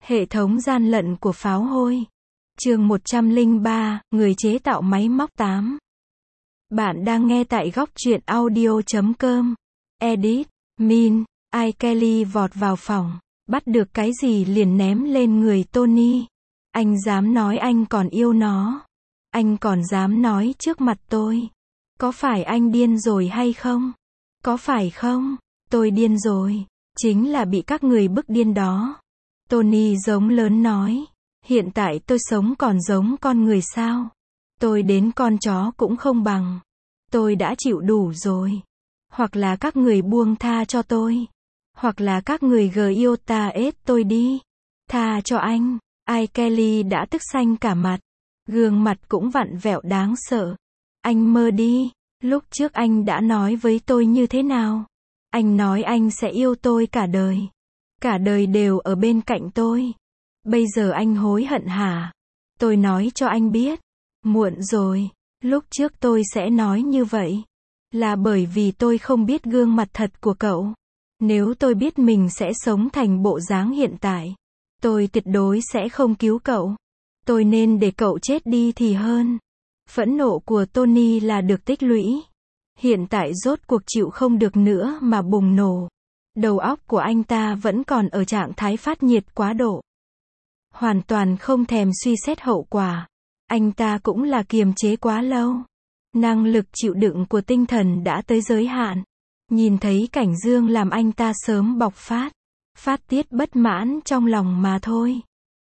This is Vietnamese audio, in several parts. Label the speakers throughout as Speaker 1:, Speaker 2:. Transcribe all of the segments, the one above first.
Speaker 1: Hệ thống gian lận của pháo hôi. Chương 103, người chế tạo máy móc 8. Bạn đang nghe tại góc truyện audio.com. Edit, Min, iKelly vọt vào phòng, bắt được cái gì liền ném lên người Tony. Anh dám nói anh còn yêu nó. Anh còn dám nói trước mặt tôi. Có phải anh điên rồi hay không? Có phải không? Tôi điên rồi. Chính là bị các người bức điên đó. Tony giống lớn nói. Hiện tại tôi sống còn giống con người sao? Tôi đến con chó cũng không bằng. Tôi đã chịu đủ rồi. Hoặc là các người buông tha cho tôi. Hoặc là các người Giota ết tôi đi. Tha cho anh. iKelly đã tức xanh cả mặt. Gương mặt cũng vặn vẹo đáng sợ. Anh mơ đi. Lúc trước anh đã nói với tôi như thế nào? Anh nói anh sẽ yêu tôi cả đời. Cả đời đều ở bên cạnh tôi. Bây giờ anh hối hận hả? Tôi nói cho anh biết. Muộn rồi. Lúc trước tôi sẽ nói như vậy. Là bởi vì tôi không biết gương mặt thật của cậu. Nếu tôi biết mình sẽ sống thành bộ dáng hiện tại, tôi tuyệt đối sẽ không cứu cậu. Tôi nên để cậu chết đi thì hơn. Phẫn nộ của Tony là được tích lũy. Hiện tại rốt cuộc chịu không được nữa mà bùng nổ. Đầu óc của anh ta vẫn còn ở trạng thái phát nhiệt quá độ. Hoàn toàn không thèm suy xét hậu quả. Anh ta cũng là kiềm chế quá lâu. Năng lực chịu đựng của tinh thần đã tới giới hạn. Nhìn thấy cảnh Dương làm anh ta sớm bộc phát. Phát tiết bất mãn trong lòng mà thôi.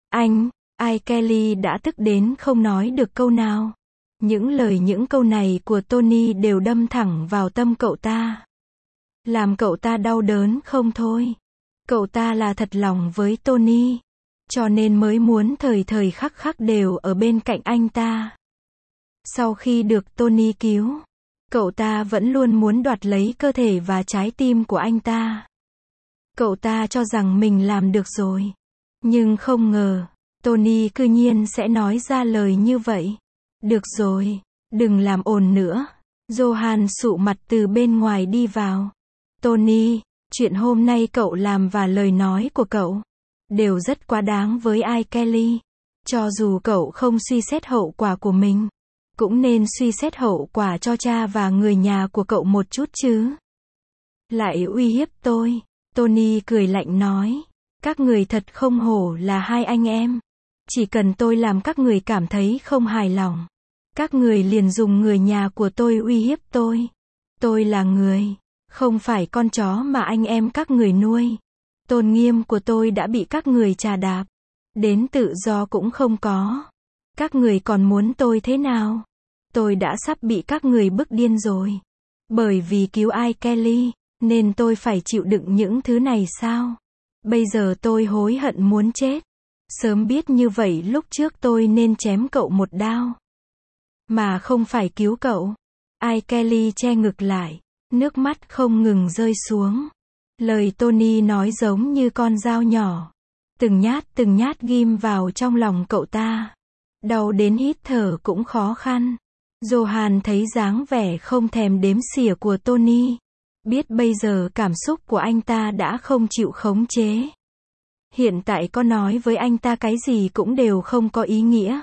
Speaker 1: iKelly đã tức đến không nói được câu nào. Những câu này của Tony đều đâm thẳng vào tâm cậu ta. Làm cậu ta đau đớn không thôi. Cậu ta là thật lòng với Tony. Cho nên mới muốn thời thời khắc khắc đều ở bên cạnh anh ta. Sau khi được Tony cứu, cậu ta vẫn luôn muốn đoạt lấy cơ thể và trái tim của anh ta. Cậu ta cho rằng mình làm được rồi. Nhưng không ngờ, Tony cư nhiên sẽ nói ra lời như vậy. Được rồi, đừng làm ồn nữa. Johan sụ mặt từ bên ngoài đi vào. Tony, chuyện hôm nay cậu làm và lời nói của cậu đều rất quá đáng với iKelly. Cho dù cậu không suy xét hậu quả của mình, cũng nên suy xét hậu quả cho cha và người nhà của cậu một chút chứ. Lại uy hiếp tôi. Tony cười lạnh nói. Các người thật không hổ là hai anh em. Chỉ cần tôi làm các người cảm thấy không hài lòng, các người liền dùng người nhà của tôi uy hiếp tôi. Tôi là người, không phải con chó mà anh em các người nuôi. Tôn nghiêm của tôi đã bị các người chà đạp. Đến tự do cũng không có. Các người còn muốn tôi thế nào? Tôi đã sắp bị các người bức điên rồi. Bởi vì cứu iKelly, nên tôi phải chịu đựng những thứ này sao? Bây giờ tôi hối hận muốn chết. Sớm biết như vậy lúc trước tôi nên chém cậu một đao. Mà không phải cứu cậu. iKelly che ngực lại. Nước mắt không ngừng rơi xuống. Lời Tony nói giống như con dao nhỏ. Từng nhát ghim vào trong lòng cậu ta. Đau đến hít thở cũng khó khăn. Johan thấy dáng vẻ không thèm đếm xỉa của Tony. Biết bây giờ cảm xúc của anh ta đã không chịu khống chế. Hiện tại có nói với anh ta cái gì cũng đều không có ý nghĩa.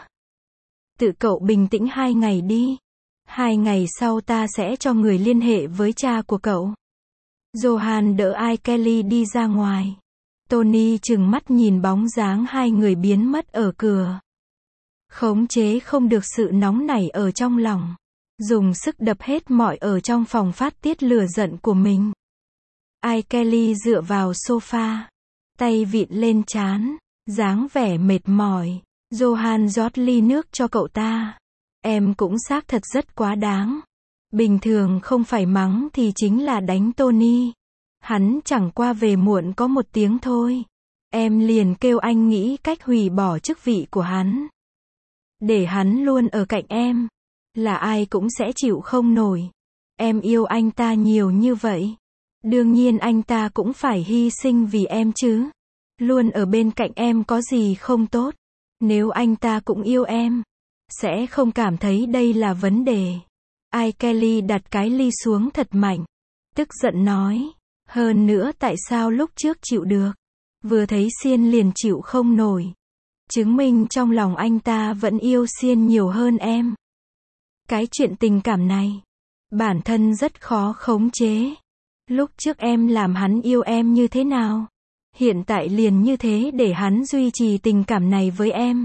Speaker 1: Tự cậu bình tĩnh 2 ngày đi. 2 ngày sau ta sẽ cho người liên hệ với cha của cậu. Johan đỡ iKelly đi ra ngoài. Tony trừng mắt nhìn bóng dáng hai người biến mất ở cửa. Khống chế không được sự nóng nảy ở trong lòng. Dùng sức đập hết mọi ở trong phòng phát tiết lửa giận của mình. iKelly dựa vào sofa. Tay vịn lên trán. Dáng vẻ mệt mỏi. Johan rót ly nước cho cậu ta. Em cũng xác thật rất quá đáng. Bình thường không phải mắng thì chính là đánh Tony. Hắn chẳng qua về muộn có 1 tiếng thôi. Em liền kêu anh nghĩ cách hủy bỏ chức vị của hắn. Để hắn luôn ở cạnh em. Là ai cũng sẽ chịu không nổi. Em yêu anh ta nhiều như vậy. Đương nhiên anh ta cũng phải hy sinh vì em chứ. Luôn ở bên cạnh em có gì không tốt. Nếu anh ta cũng yêu em, sẽ không cảm thấy đây là vấn đề. iKelly đặt cái ly xuống thật mạnh. Tức giận nói. Hơn nữa tại sao lúc trước chịu được? Vừa thấy Xiên liền chịu không nổi. Chứng minh trong lòng anh ta vẫn yêu Xiên nhiều hơn em. Cái chuyện tình cảm này, bản thân rất khó khống chế. Lúc trước em làm hắn yêu em như thế nào? Hiện tại liền như thế để hắn duy trì tình cảm này với em.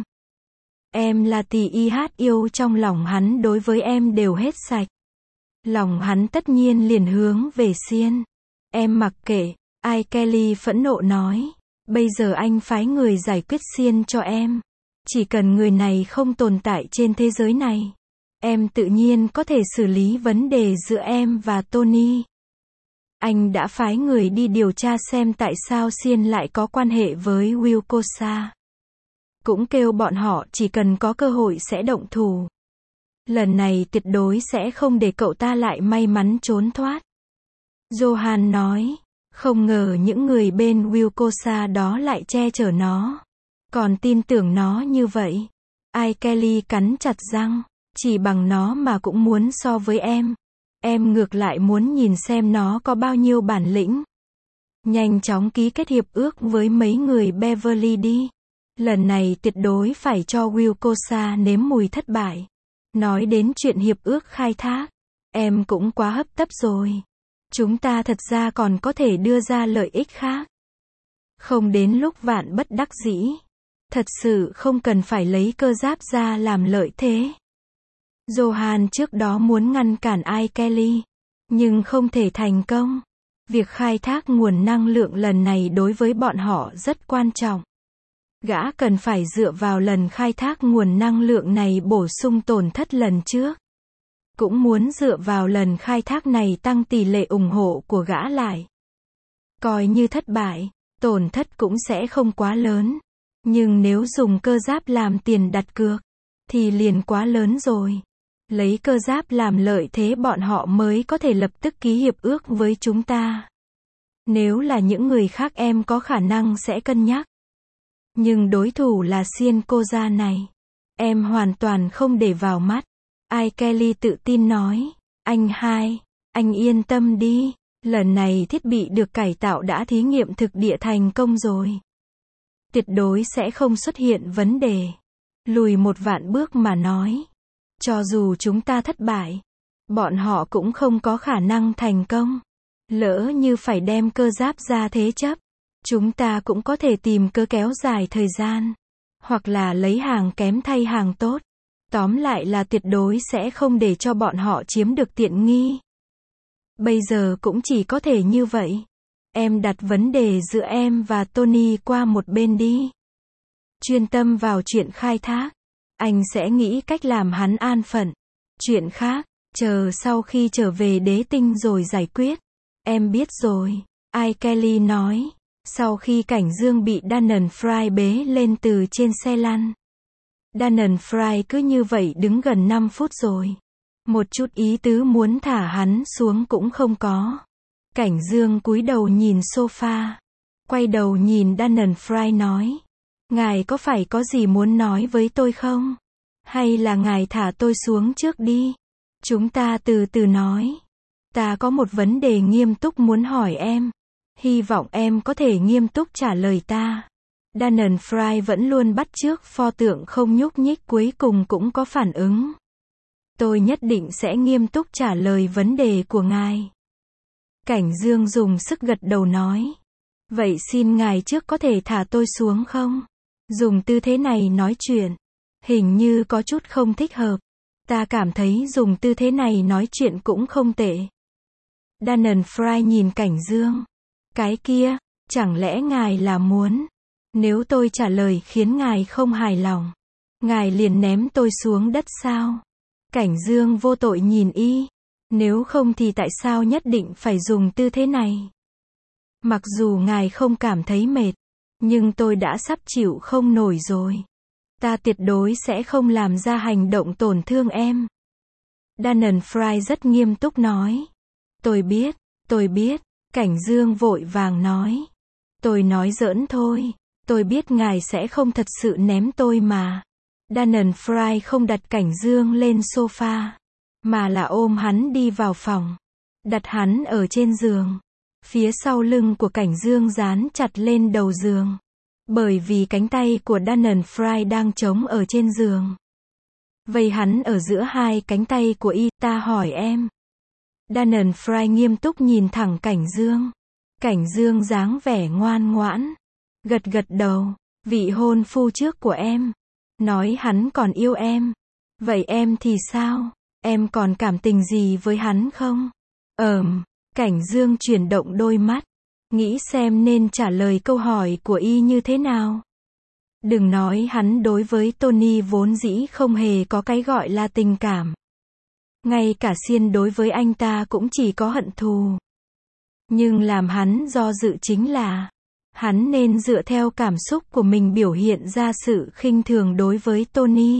Speaker 1: Em là tỳ y hát yêu trong lòng hắn đối với em đều hết sạch. Lòng hắn tất nhiên liền hướng về Xiên. Em mặc kệ, Ai Kelly phẫn nộ nói. Bây giờ anh phái người giải quyết Xiên cho em. Chỉ cần người này không tồn tại trên thế giới này, em tự nhiên có thể xử lý vấn đề giữa em và Tony. Anh đã phái người đi điều tra xem tại sao Xiên lại có quan hệ với Wilcosa. Cũng kêu bọn họ chỉ cần có cơ hội sẽ động thủ. Lần này tuyệt đối sẽ không để cậu ta lại may mắn trốn thoát. Johan nói, không ngờ những người bên Wilcosa đó lại che chở nó. Còn tin tưởng nó như vậy. Ai Kelly cắn chặt răng, chỉ bằng nó mà cũng muốn so với em. Em ngược lại muốn nhìn xem nó có bao nhiêu bản lĩnh. Nhanh chóng ký kết hiệp ước với mấy người Beverly đi. Lần này tuyệt đối phải cho Wilcosa nếm mùi thất bại. Nói đến chuyện hiệp ước khai thác, em cũng quá hấp tấp rồi. Chúng ta thật ra còn có thể đưa ra lợi ích khác. Không đến lúc vạn bất đắc dĩ. Thật sự không cần phải lấy cơ giáp ra làm lợi thế. Johan trước đó muốn ngăn cản Ai Kelly, nhưng không thể thành công. Việc khai thác nguồn năng lượng lần này đối với bọn họ rất quan trọng. Gã cần phải dựa vào lần khai thác nguồn năng lượng này bổ sung tổn thất lần trước. Cũng muốn dựa vào lần khai thác này tăng tỷ lệ ủng hộ của gã lại. Coi như thất bại, tổn thất cũng sẽ không quá lớn. Nhưng nếu dùng cơ giáp làm tiền đặt cược, thì liền quá lớn rồi. Lấy cơ giáp làm lợi thế bọn họ mới có thể lập tức ký hiệp ước với chúng ta. Nếu là những người khác em có khả năng sẽ cân nhắc. Nhưng đối thủ là Xiên cô gia này. Em hoàn toàn không để vào mắt. Ai Kelly tự tin nói. Anh hai, anh yên tâm đi. Lần này thiết bị được cải tạo đã thí nghiệm thực địa thành công rồi. Tuyệt đối sẽ không xuất hiện vấn đề. Lùi một vạn bước mà nói. Cho dù chúng ta thất bại, bọn họ cũng không có khả năng thành công. Lỡ như phải đem cơ giáp ra thế chấp, chúng ta cũng có thể tìm cơ kéo dài thời gian. Hoặc là lấy hàng kém thay hàng tốt. Tóm lại là tuyệt đối sẽ không để cho bọn họ chiếm được tiện nghi. Bây giờ cũng chỉ có thể như vậy. Em đặt vấn đề giữa em và Tony qua một bên đi. Chuyên tâm vào chuyện khai thác. Anh sẽ nghĩ cách làm hắn an phận. Chuyện khác, chờ sau khi trở về đế tinh rồi giải quyết. Em biết rồi. Ai Kelly nói. Sau khi Cảnh Dương bị Dannon Fry bế lên từ trên xe lăn. Dannon Fry cứ như vậy đứng gần 5 phút rồi. Một chút ý tứ muốn thả hắn xuống cũng không có. Cảnh Dương cúi đầu nhìn sofa. Quay đầu nhìn Dannon Fry nói. Ngài có phải có gì muốn nói với tôi không? Hay là ngài thả tôi xuống trước đi? Chúng ta từ từ nói. Ta có một vấn đề nghiêm túc muốn hỏi em. Hy vọng em có thể nghiêm túc trả lời ta. Dannon Fry vẫn luôn bắt chước pho tượng không nhúc nhích cuối cùng cũng có phản ứng. Tôi nhất định sẽ nghiêm túc trả lời vấn đề của ngài. Cảnh Dương dùng sức gật đầu nói. Vậy xin ngài trước có thể thả tôi xuống không? Dùng tư thế này nói chuyện. Hình như có chút không thích hợp. Ta cảm thấy dùng tư thế này nói chuyện cũng không tệ. Dannon Fry nhìn Cảnh Dương. Cái kia, chẳng lẽ ngài là muốn. Nếu tôi trả lời khiến ngài không hài lòng, ngài liền ném tôi xuống đất sao? Cảnh Dương vô tội nhìn y. Nếu không thì tại sao nhất định phải dùng tư thế này? Mặc dù ngài không cảm thấy mệt, nhưng tôi đã sắp chịu không nổi rồi. Ta tuyệt đối sẽ không làm ra hành động tổn thương em. Dannon Fry rất nghiêm túc nói. Tôi biết, Cảnh Dương vội vàng nói. Tôi nói giỡn thôi, tôi biết ngài sẽ không thật sự ném tôi mà. Dannon Fry không đặt Cảnh Dương lên sofa, mà là ôm hắn đi vào phòng. Đặt hắn ở trên giường. Phía sau lưng của Cảnh Dương dán chặt lên đầu giường. Bởi vì cánh tay của Dannon Fry đang trống ở trên giường. Vây hắn ở giữa hai cánh tay của y, ta hỏi em. Dannon Fry nghiêm túc nhìn thẳng Cảnh Dương. Cảnh Dương dáng vẻ ngoan ngoãn. Gật gật đầu. Vị hôn phu trước của em. Nói hắn còn yêu em. Vậy em thì sao? Em còn cảm tình gì với hắn không? Cảnh Dương chuyển động đôi mắt. Nghĩ xem nên trả lời câu hỏi của y như thế nào. Đừng nói hắn đối với Tony vốn dĩ không hề có cái gọi là tình cảm. Ngay cả Xiên đối với anh ta cũng chỉ có hận thù. Nhưng làm hắn do dự chính là, hắn nên dựa theo cảm xúc của mình biểu hiện ra sự khinh thường đối với Tony.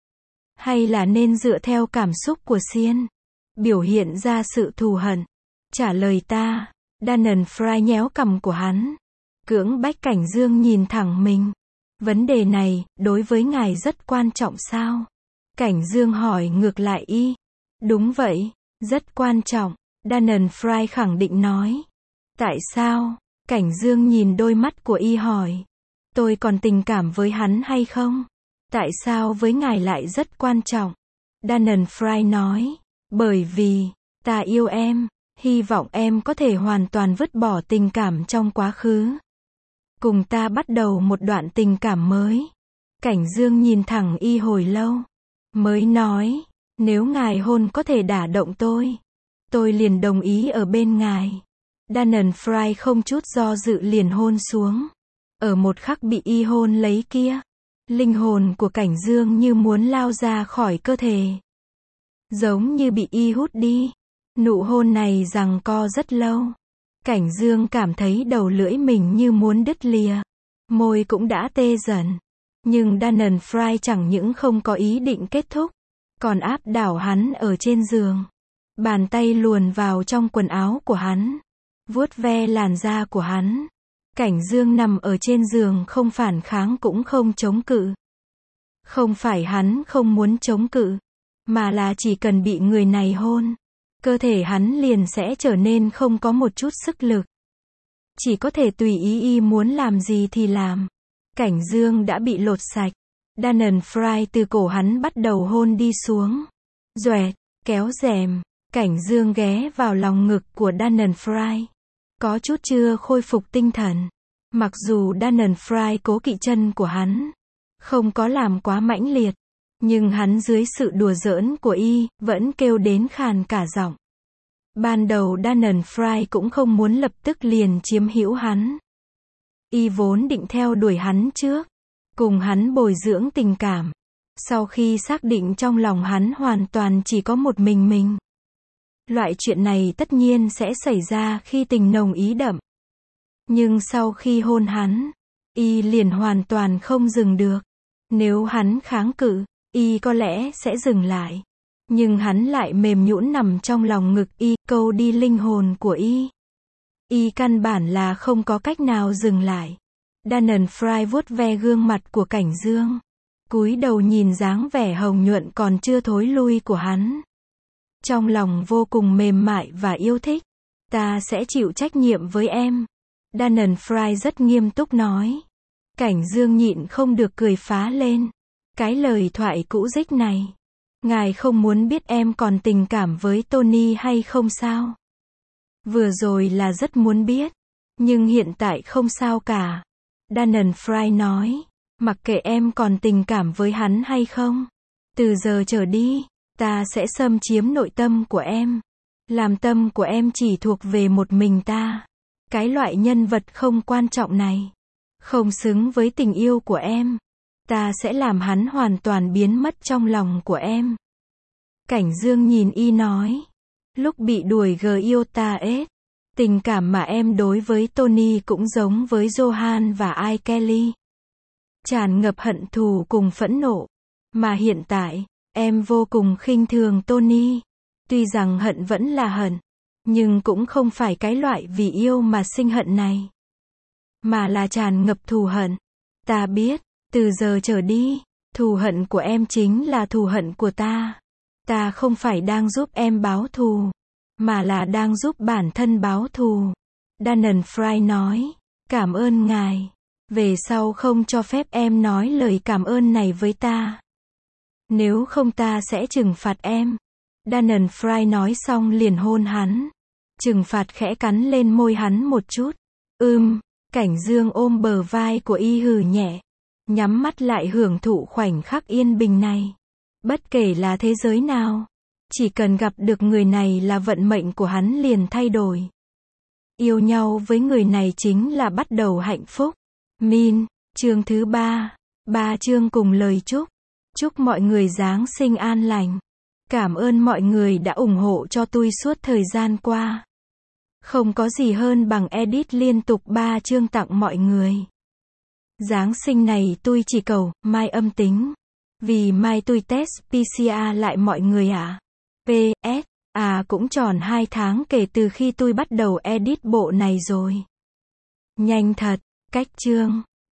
Speaker 1: Hay là nên dựa theo cảm xúc của Xiên, biểu hiện ra sự thù hận. Trả lời ta. Dannon Fry nhéo cằm của hắn. Cưỡng bách Cảnh Dương nhìn thẳng mình. Vấn đề này, đối với ngài rất quan trọng sao? Cảnh Dương hỏi ngược lại y. Đúng vậy, rất quan trọng. Dannon Fry khẳng định nói. Tại sao? Cảnh Dương nhìn đôi mắt của y hỏi. Tôi còn tình cảm với hắn hay không? Tại sao với ngài lại rất quan trọng? Dannon Fry nói. Bởi vì, ta yêu em. Hy vọng em có thể hoàn toàn vứt bỏ tình cảm trong quá khứ. Cùng ta bắt đầu một đoạn tình cảm mới. Cảnh Dương nhìn thẳng y hồi lâu. Mới nói, nếu ngài hôn có thể đả động tôi liền đồng ý ở bên ngài. Dannon Fry không chút do dự liền hôn xuống. Ở một khắc bị y hôn lấy kia, linh hồn của Cảnh Dương như muốn lao ra khỏi cơ thể. Giống như bị y hút đi. Nụ hôn này giằng co rất lâu. Cảnh Dương cảm thấy đầu lưỡi mình như muốn đứt lìa. Môi cũng đã tê dần. Nhưng Dannon Fry chẳng những không có ý định kết thúc, còn áp đảo hắn ở trên giường. Bàn tay luồn vào trong quần áo của hắn, vuốt ve làn da của hắn. Cảnh Dương nằm ở trên giường không phản kháng cũng không chống cự. Không phải hắn không muốn chống cự, mà là chỉ cần bị người này hôn, cơ thể hắn liền sẽ trở nên không có một chút sức lực. Chỉ có thể tùy ý y muốn làm gì thì làm. Cảnh Dương đã bị lột sạch. Dannon Fry từ cổ hắn bắt đầu hôn đi xuống. Doẹt, kéo rèm. Cảnh Dương ghé vào lòng ngực của Dannon Fry. Có chút chưa khôi phục tinh thần. Mặc dù Dannon Fry cố kỵ chân của hắn, không có làm quá mãnh liệt, nhưng hắn dưới sự đùa giỡn của y, vẫn kêu đến khàn cả giọng. Ban đầu Dannon Fry cũng không muốn lập tức liền chiếm hữu hắn. Y vốn định theo đuổi hắn trước, cùng hắn bồi dưỡng tình cảm. Sau khi xác định trong lòng hắn hoàn toàn chỉ có một mình. Loại chuyện này tất nhiên sẽ xảy ra khi tình nồng ý đậm. Nhưng sau khi hôn hắn, y liền hoàn toàn không dừng được. Nếu hắn kháng cự, y có lẽ sẽ dừng lại. Nhưng hắn lại mềm nhũn nằm trong lòng ngực y, câu đi linh hồn của y. Y căn bản là không có cách nào dừng lại. Dannon Fry vuốt ve gương mặt của Cảnh Dương, cúi đầu nhìn dáng vẻ hồng nhuận còn chưa thối lui của hắn. Trong lòng vô cùng mềm mại và yêu thích. Ta sẽ chịu trách nhiệm với em. Dannon Fry rất nghiêm túc nói. Cảnh Dương nhịn không được cười phá lên. Cái lời thoại cũ dích này. Ngài không muốn biết em còn tình cảm với Tony hay không sao? Vừa rồi là rất muốn biết. Nhưng hiện tại không sao cả. Dannon Fry nói. Mặc kệ em còn tình cảm với hắn hay không, từ giờ trở đi, ta sẽ xâm chiếm nội tâm của em. Làm tâm của em chỉ thuộc về một mình ta. Cái loại nhân vật không quan trọng này, không xứng với tình yêu của em. Ta sẽ làm hắn hoàn toàn biến mất trong lòng của em. Cảnh Dương nhìn y nói. Lúc bị đuổi yêu ta ết. Tình cảm mà em đối với Tony cũng giống với Johan và I. Kelly. Tràn ngập hận thù cùng phẫn nộ. Mà hiện tại, em vô cùng khinh thường Tony. Tuy rằng hận vẫn là hận, nhưng cũng không phải cái loại vì yêu mà sinh hận này, mà là tràn ngập thù hận. Ta biết, từ giờ trở đi, thù hận của em chính là thù hận của ta. Ta không phải đang giúp em báo thù, mà là đang giúp bản thân báo thù. Dannon Fry nói, cảm ơn ngài. Về sau không cho phép em nói lời cảm ơn này với ta. Nếu không ta sẽ trừng phạt em. Dannon Fry nói xong liền hôn hắn. Trừng phạt khẽ cắn lên môi hắn một chút. Cảnh Dương ôm bờ vai của y hừ nhẹ. Nhắm mắt lại hưởng thụ khoảnh khắc yên bình này. Bất kể là thế giới nào. Chỉ cần gặp được người này là vận mệnh của hắn liền thay đổi. Yêu nhau với người này chính là bắt đầu hạnh phúc. Min, chương thứ 3. 3 chương cùng lời chúc. Chúc mọi người Giáng sinh an lành. Cảm ơn mọi người đã ủng hộ cho tôi suốt thời gian qua. Không có gì hơn bằng edit liên tục 3 chương tặng mọi người. Giáng sinh này tôi chỉ cầu, mai âm tính. Vì mai tôi test PCR lại mọi người ạ. PS, cũng tròn 2 tháng kể từ khi tôi bắt đầu edit bộ này rồi. Nhanh thật, cách chương.